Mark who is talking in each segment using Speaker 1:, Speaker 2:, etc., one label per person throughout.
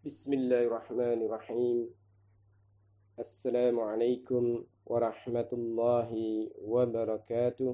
Speaker 1: Bismillahirrahmanirrahim. Assalamualaikum warahmatullahi wabarakatuh.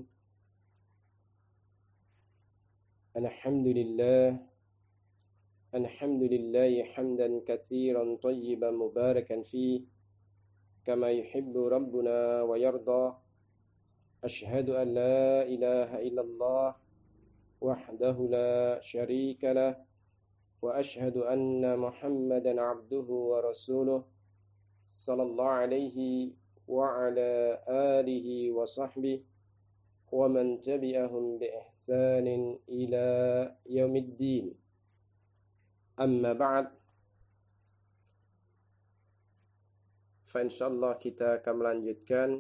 Speaker 1: Alhamdulillahi hamdan katsiran tayyiban mubarakan fih kama yuhibbu rabbuna wa yarda. Ashhadu an la ilaha illallah wahdahu la syarika lah wa ashhadu anna Muhammadan abduhu wa rasuluh sallallahu alaihi wa ala alihi wa sahbihi wa man tabi'ahum bi ihsanin ila yaumiddin. Amma ba'd. Fa insyaallah kita akan melanjutkan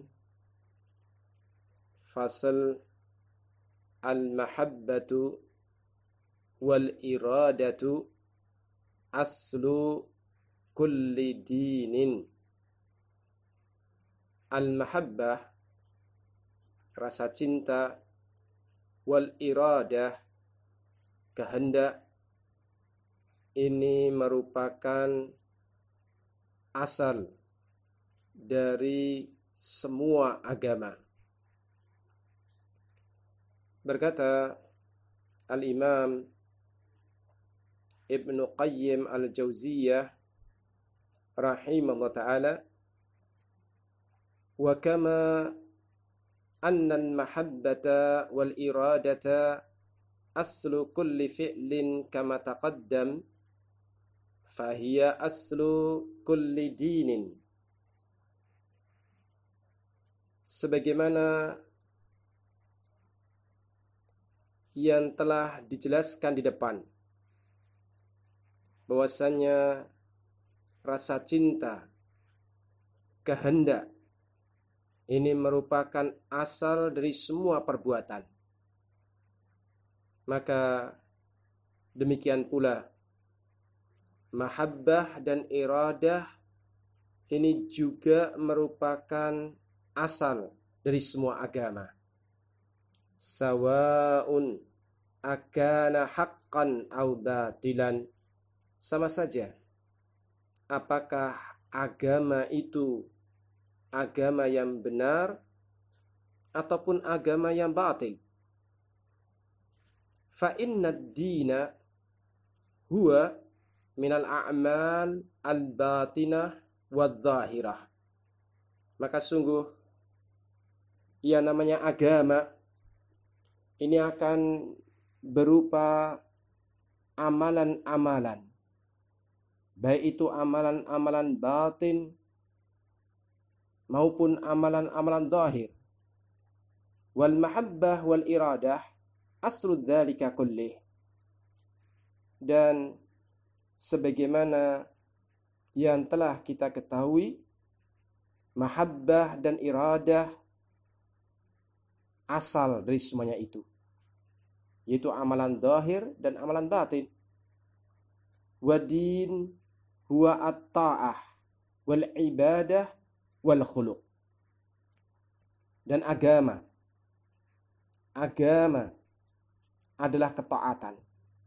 Speaker 1: fasal al-mahabbatu wal iradatu aslu kulli dinin. Al-mahabbah, rasa cinta, wal iradah, kehendak, ini merupakan asal dari semua agama. Berkata Al-Imam Ibnu Qayyim Al-Jauziyah rahimahullah ta'ala, wa kama anna al-mahabbata wal iradata aslu kulli fi'lin kama taqaddam fahiya aslu kulli dinin. Sebagaimana yang telah dijelaskan di depan, bahwasanya rasa cinta, kehendak, ini merupakan asal dari semua perbuatan. Maka demikian pula mahabbah dan iradah ini juga merupakan asal dari semua agama. Sawa'un akana haqqan aw batilan, sama saja apakah agama itu agama yang benar ataupun agama yang batil. Fa inna ad-dina huwa minal a'mal al-batinah wad-dhahirah. Maka sungguh yang namanya agama ini akan berupa amalan-amalan, baik itu amalan-amalan batin maupun amalan-amalan zahir. Wal mahabbah wal iradah aslu dzalika kullih. Dan sebagaimana yang telah kita ketahui, mahabbah dan iradah asal dari semuanya itu, yaitu amalan zahir dan amalan batin. Wadin huwa at-ta'ah wal ibadah wal khuluq. Dan agama adalah ketaatan,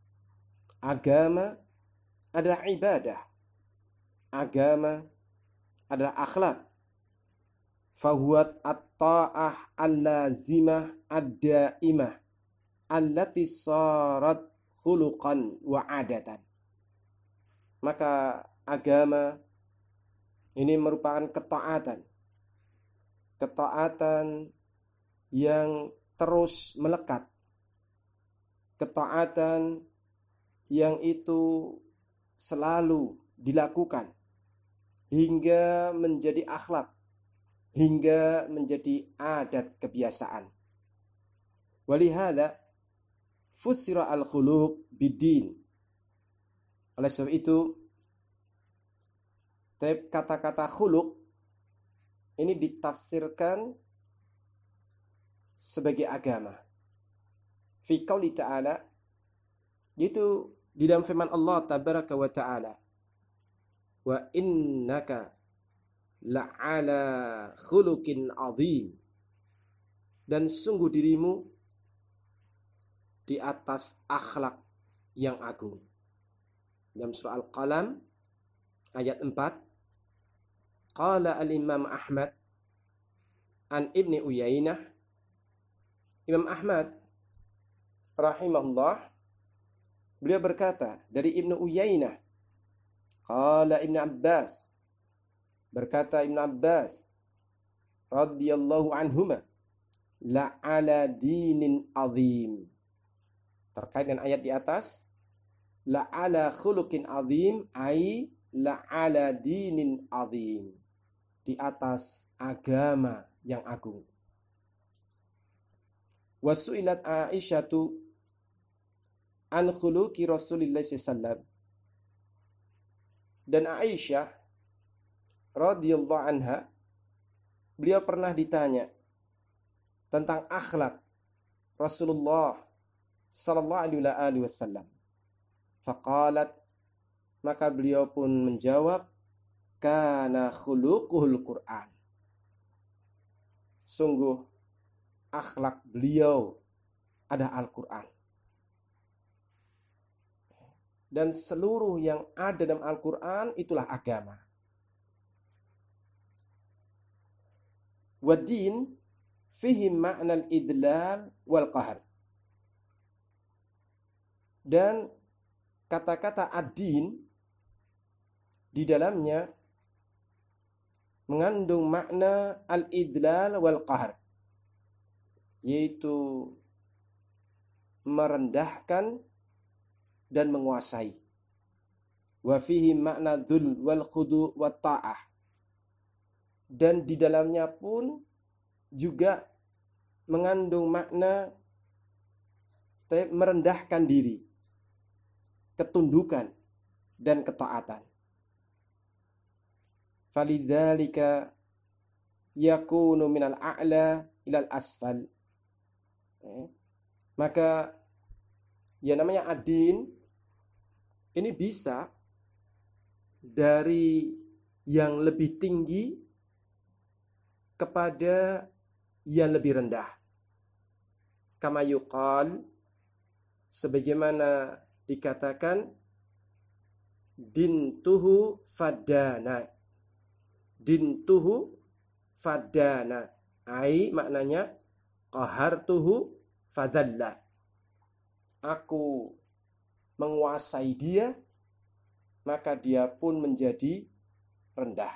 Speaker 1: agama adalah ibadah, agama adalah akhlak. Fahuwat at-ta'ah al-lazimah ad-daimah allati sarat khuluqan wa adatan. Maka agama ini merupakan ketaatan yang terus melekat, ketaatan yang itu selalu dilakukan hingga menjadi akhlak, hingga menjadi adat kebiasaan. Walihada fusira al-khuluq bid-din. Oleh sebab itu, kata-kata khuluq ini ditafsirkan sebagai agama. Fi qauli ta'ala, yaitu di dalam firman Allah tabaraka wa ta'ala, wa innaka la'ala khuluqin azim. Dan sungguh dirimu di atas akhlak yang agung. Dalam surah Al-Qalam ayat 4, qala al-Imam Ahmad an Ibni Uyainah. Imam Ahmad rahimahullah, beliau berkata dari Ibnu Uyainah, qala Ibnu Abbas, berkata Ibnu Abbas radhiyallahu anhuma, la ala dinin azim. Terkait dengan ayat di atas, la ala khuluqin azim, ai la ala dinin azim, di atas agama yang agung. Wasu'ilat Aisyatu an khuluqi Rasulillah sallallahu. Dan Aisyah radhiyallahu anha, beliau pernah ditanya tentang akhlak Rasulullah sallallahu alaihi wasallam. Faqalat, maka beliau pun menjawab, kana khuluquhul Qur'an. Sungguh akhlak beliau ada Al-Qur'an. Dan seluruh yang ada dalam Al-Qur'an itulah agama. Wadin fihi ma'na al-idlal wal qahr. Dan kata-kata ad-din di dalamnya mengandung makna al-idlal wal qahr, yaitu merendahkan dan menguasai. Wa fihi makna dzul wal khudu' wat ta'ah. Dan di dalamnya pun juga mengandung makna merendahkan diri, ketundukan dan ketaatan. Falidzalika yakunu minal a'la ilal asfal. Maka ya namanya ad-din ini bisa dari yang lebih tinggi kepada yang lebih rendah. Kama yuqal, sebagaimana dikatakan, dintuhu fadana. Dintuhu fadana. Ai maknanya qahartuhu fadalla. Aku menguasai dia, maka dia pun menjadi rendah.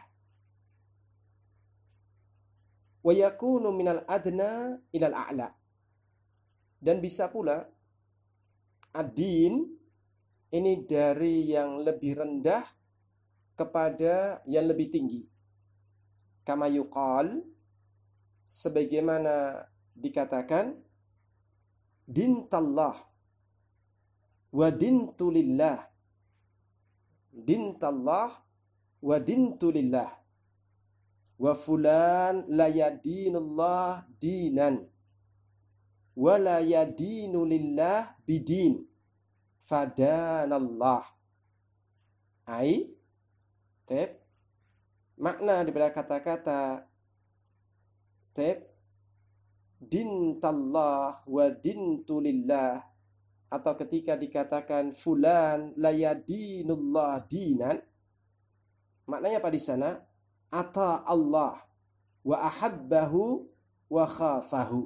Speaker 1: Wa yakunu minal adna ilal a'la. Dan bisa pula ad-din ini dari yang lebih rendah kepada yang lebih tinggi. Kama yuqal, sebagaimana dikatakan, dintallah wa dintulillah. Dintallah wa dintulillah. Wa fulan la yadinullah dinan wa la yadinu lillah bidin fadanallah. Ai makna daripada kata-kata dintallah wa dintulillah, atau ketika dikatakan fulan la yadinullah dinan, maknanya apa di sana? Ata Allah wa ahabbahu wa khafahu.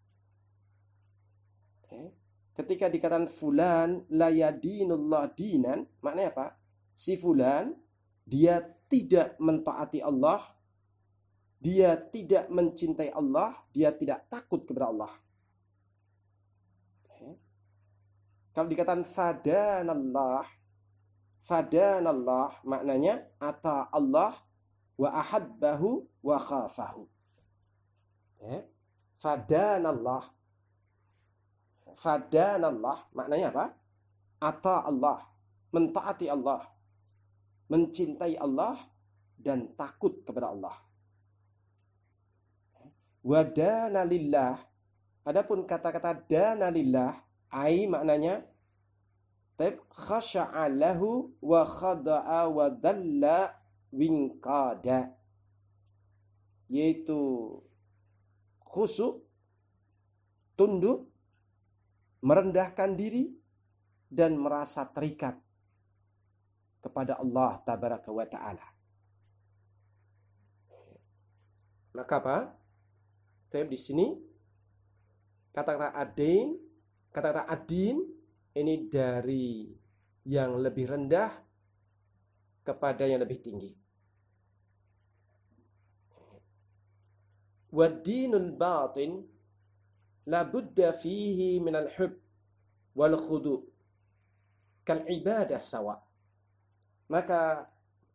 Speaker 1: Ketika dikatakan fulan la yadinullah dinan, maknanya apa? Si fulan dia tidak mentaati Allah, dia tidak mencintai Allah, dia tidak takut kepada Allah. Kalau dikatakan fadanallah maknanya ata Allah wa ahabbahu wa khafahu. Fadanallah maknanya apa? Ata Allah, mentaati Allah, mencintai Allah dan takut kepada Allah. Wa dana lillah. Adapun kata-kata dana lillah, ai maknanya khasha'a lahu wa khada'a wa dhalla winqada, yaitu khusyuk, tunduk, merendahkan diri dan merasa terikat kepada Allah tabaraka wa ta'ala. Maka apa? Di sini kata-kata adin ini dari yang lebih rendah kepada yang lebih tinggi. Wad-dinul batin la budda fihi minal hub wal khudu' kal ibadah sawa. Maka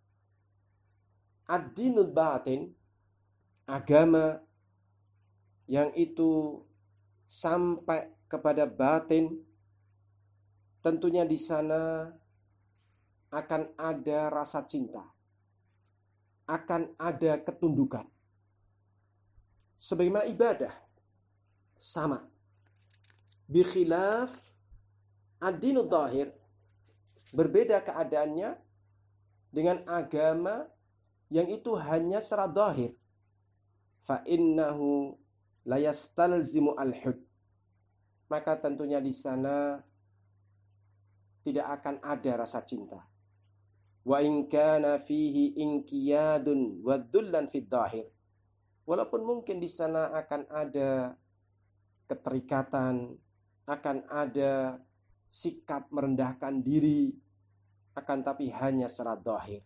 Speaker 1: ad-dinul batin, agama yang itu sampai kepada batin, tentunya di sana akan ada rasa cinta, akan ada ketundukan. Sebagaimana ibadah sama. Bikhilaf ad-dinu dhahir, berbeda keadaannya dengan agama yang itu hanya secara dhahir. Fa innahu la yastalzimu al-hud. Maka tentunya di sana tidak akan ada rasa cinta. Wa in kana fihi inqiyadun wa dhullan fid dhahir. Walaupun mungkin di sana akan ada keterikatan, akan ada sikap merendahkan diri, akan tapi hanya secara zahir.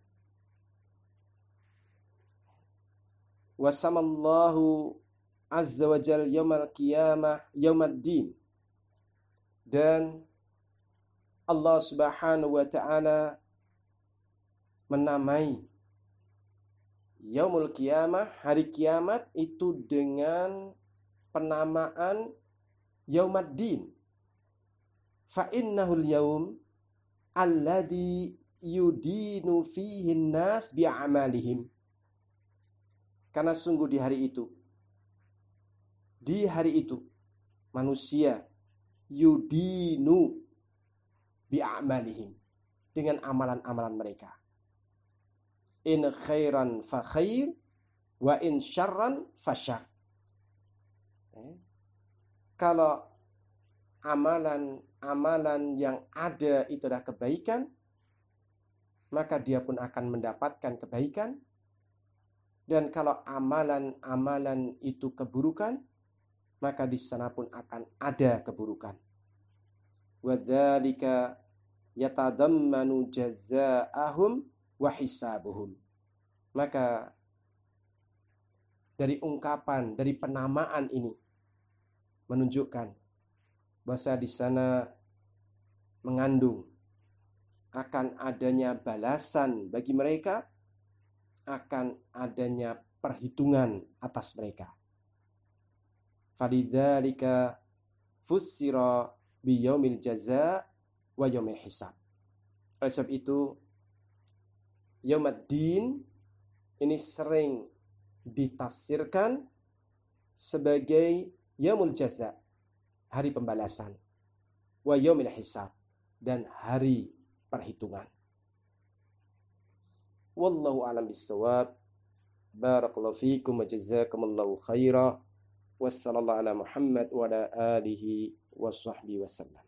Speaker 1: Wasamallahu azza wa jal yaumal qiyamah yaumaddin. Dan Allah subhanahu wa ta'ala menamai Yaumul Qiyamah, hari kiamat itu dengan penamaan Yaumaddin. Fa innahul yaum alladhi yudinu fihi an-nas bi'amalihim. Karena sungguh di hari itu manusia yudinu bi'amalihim, dengan amalan-amalan mereka. In khairan fa khair wa in syarran fa syarr. Kalau amalan yang ada itu adalah kebaikan, maka dia pun akan mendapatkan kebaikan. Dan kalau amalan-amalan itu keburukan, maka di sana pun akan ada keburukan. Wa dzalika yatadammanu jazaa'ahum wa hisabuhum. Maka dari ungkapan, dari penamaan ini menunjukkan bahwa di sana mengandung akan adanya balasan bagi mereka, akan adanya perhitungan atas mereka. Falidzalika fussira bi yaumil jazaa wa yaumil hisab. Oleh sebab itu Yaumaddin ini sering ditafsirkan sebagai Yaumul Jaza, hari pembalasan, wa Yaumil Hisab, dan hari perhitungan. Wallahu a'lam bissawab. Barakallahu fiikum wa jazakumullahu khaira. Wassallallahu ala Muhammad wa ala alihi wa sahbihi wasallam.